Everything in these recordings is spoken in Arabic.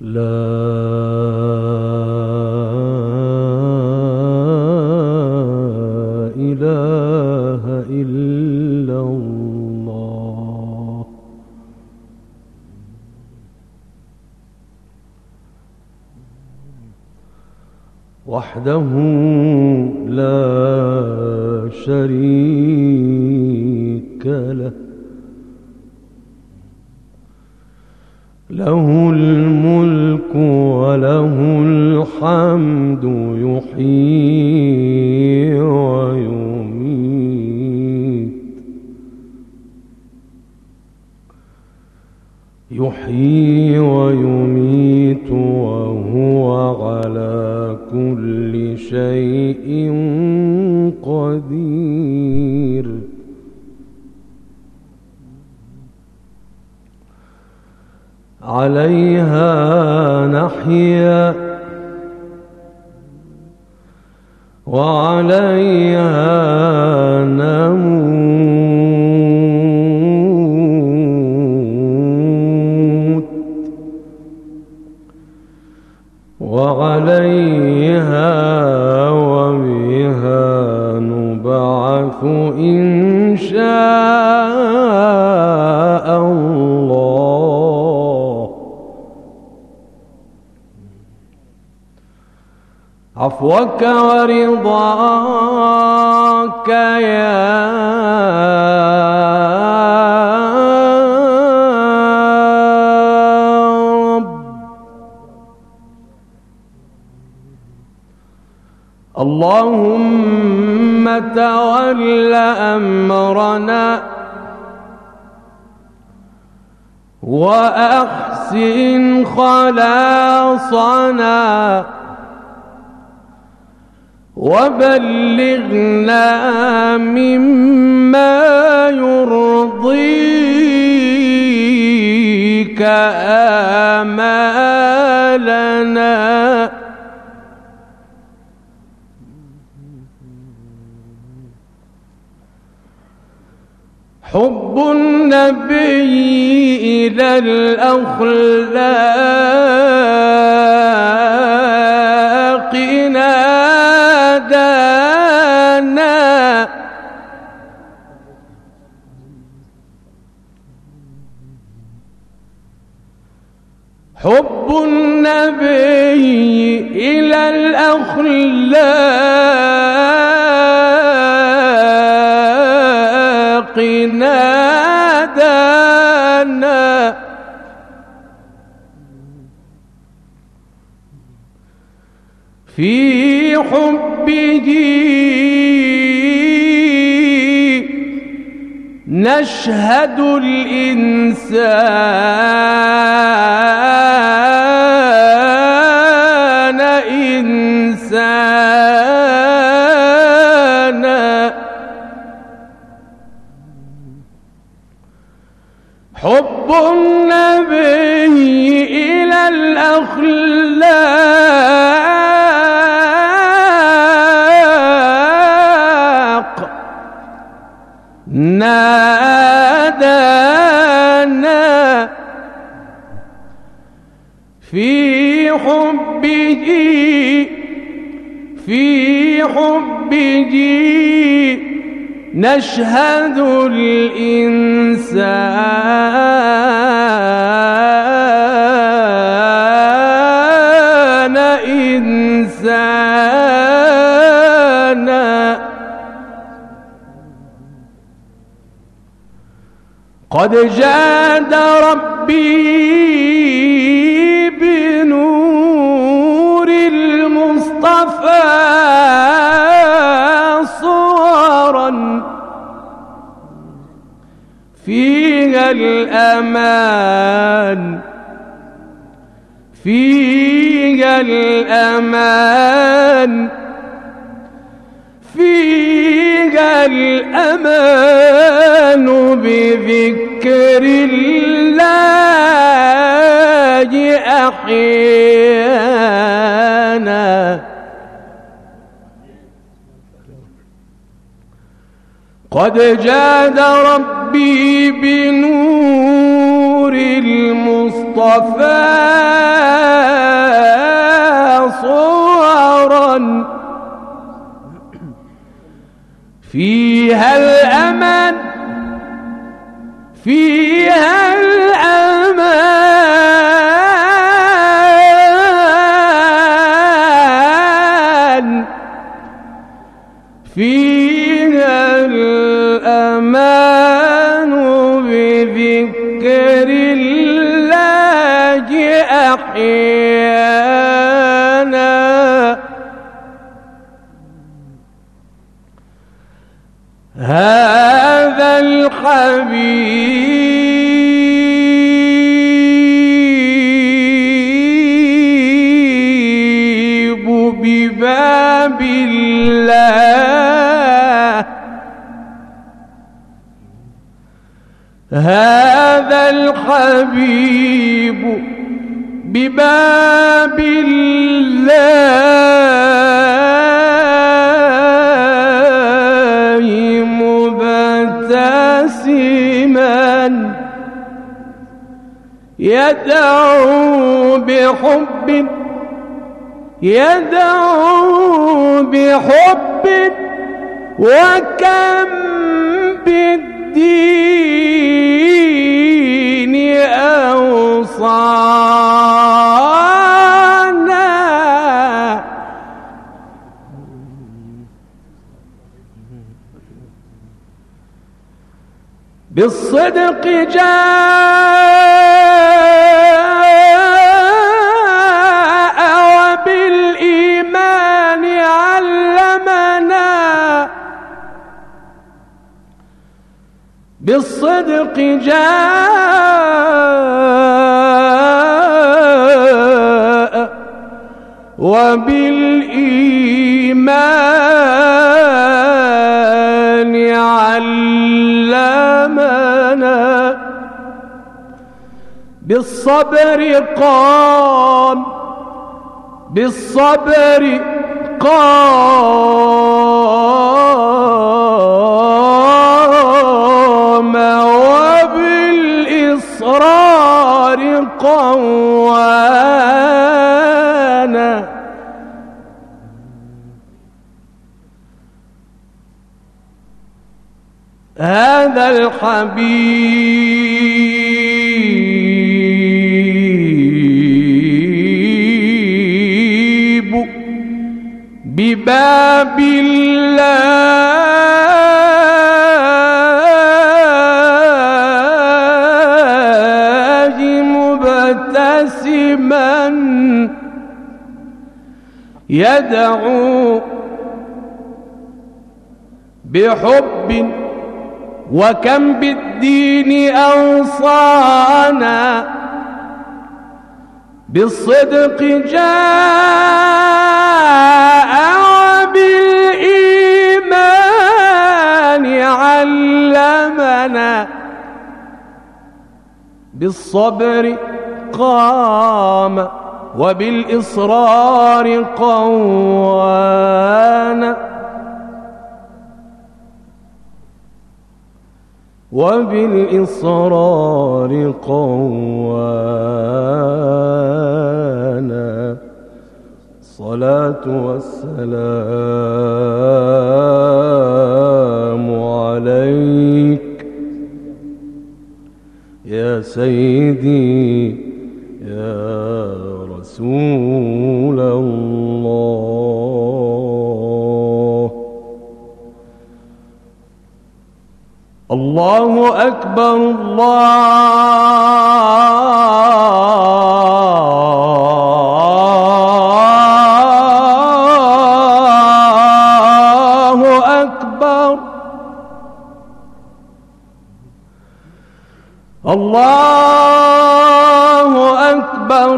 لا إله إلا الله وحده لا شريك له له الملك وله الحمد يحيي ويميت وهو على كل شيء قدير عليها نحيا وعليها نموت وعليها وبها نبعث إن شاء الله عفوك ورضاك يا رب اللهم تول أمرنا وأحسن خلاصنا وبلغنا مما يرضيك آمالنا حب النبي إلى الأخلاق نادانا حب النبي إلى الأخلاق نادانا في حبه نشهد الإنسان إنسانا حب النبي إلى الأخلاق نادانا في حبه نشهد الإنسان إنسانا قد جاد ربي بنور المصطفى صورا فيها الأمان فيها الأمان فيها الأمان بذكر الله أحيانا قد جاد ربي بنور المصطفى المصطفى صورا فيها الأمل فيها الأمان فيها الأمان بذكر الله أحيانا هذا الحبيب بباب الله هذا الحبيب بباب الله مبتسما يدعو بحب وكم بالدين أوصانا بالصدق جاء وبالإيمان علمنا بالصدق جاء وبالإيمان علمنا بالصبر قام وبالإصرار قوانا هذا الحبيب بباب الله مبتسما يدعو بحب وكم بالدين أوصانا بالصدق جاء وبالإيمان علمنا بالصبر قام وبالإصرار قوانا وبالإصرار قوانا الصلاة والسلام عليك يا سيدي يا رسول الله الله أكبر الله أكبر الله أكبر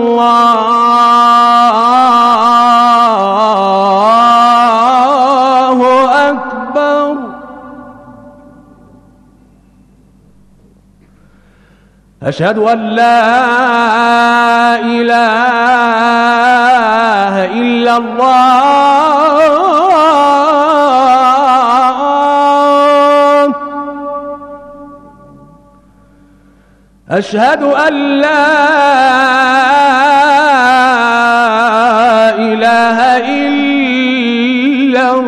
الله أكبر أشهد أن لا إله إلا الله أشهد أن لا إله إلا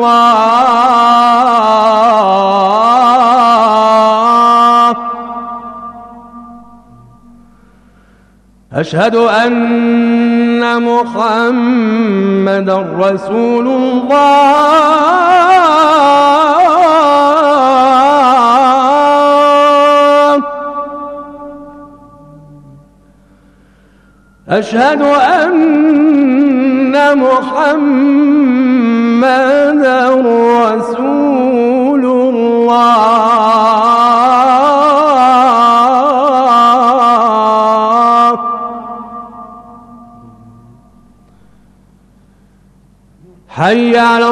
الله. أشهد أن محمدًا رسول الله. أشهد أن محمدًا رسول الله. حي على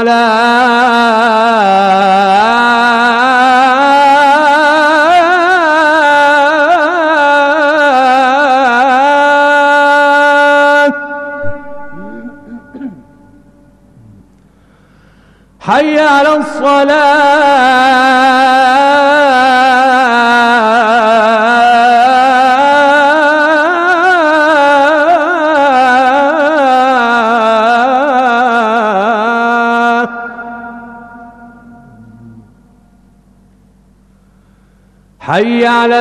الصلاة. حي على الصلاة. حي على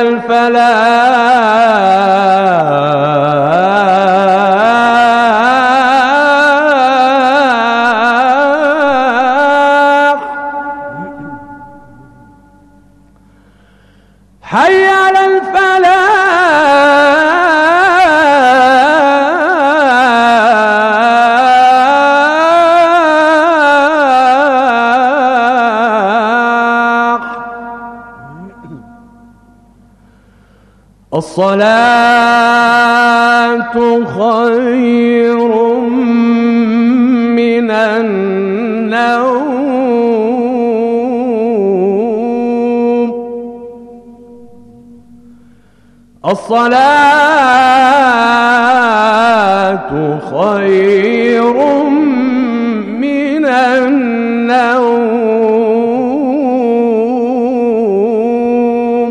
الفلاح. حي على الفلاح. الصلاة خير من النوم. الصلاة خير من النوم.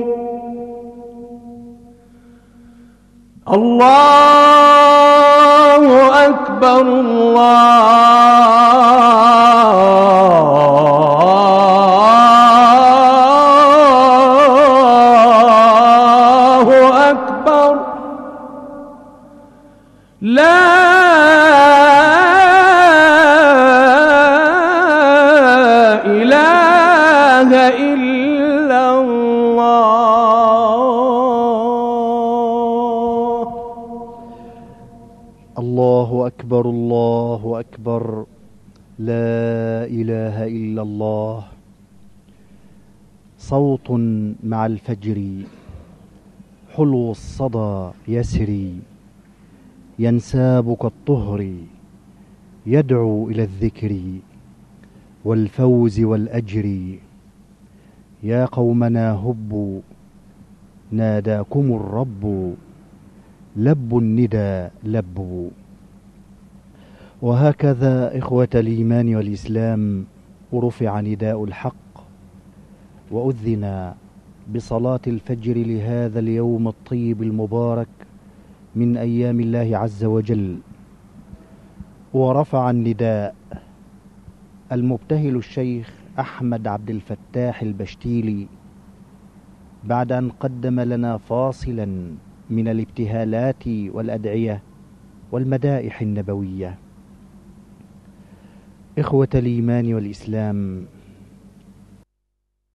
الله أكبر الله أكبر. لا إله إلا الله. الله أكبر الله أكبر. لا إله إلا الله. صوت مع الفجر حلو الصدى يسري، ينساب كالطهر يدعو إلى الذكر والفوز والأجر. يا قومنا هبوا ناداكم الرب، لبوا الندى لبوا. وهكذا إخوة الإيمان والإسلام رفع نداء الحق، وأذن بصلاة الفجر لهذا اليوم الطيب المبارك من أيام الله عز وجل. ورفع النداء المبتهل الشيخ أحمد عبد الفتاح البشتيلي بعد أن قدم لنا فاصلا من الابتهالات والأدعية والمدائح النبوية. إخوة الإيمان والإسلام،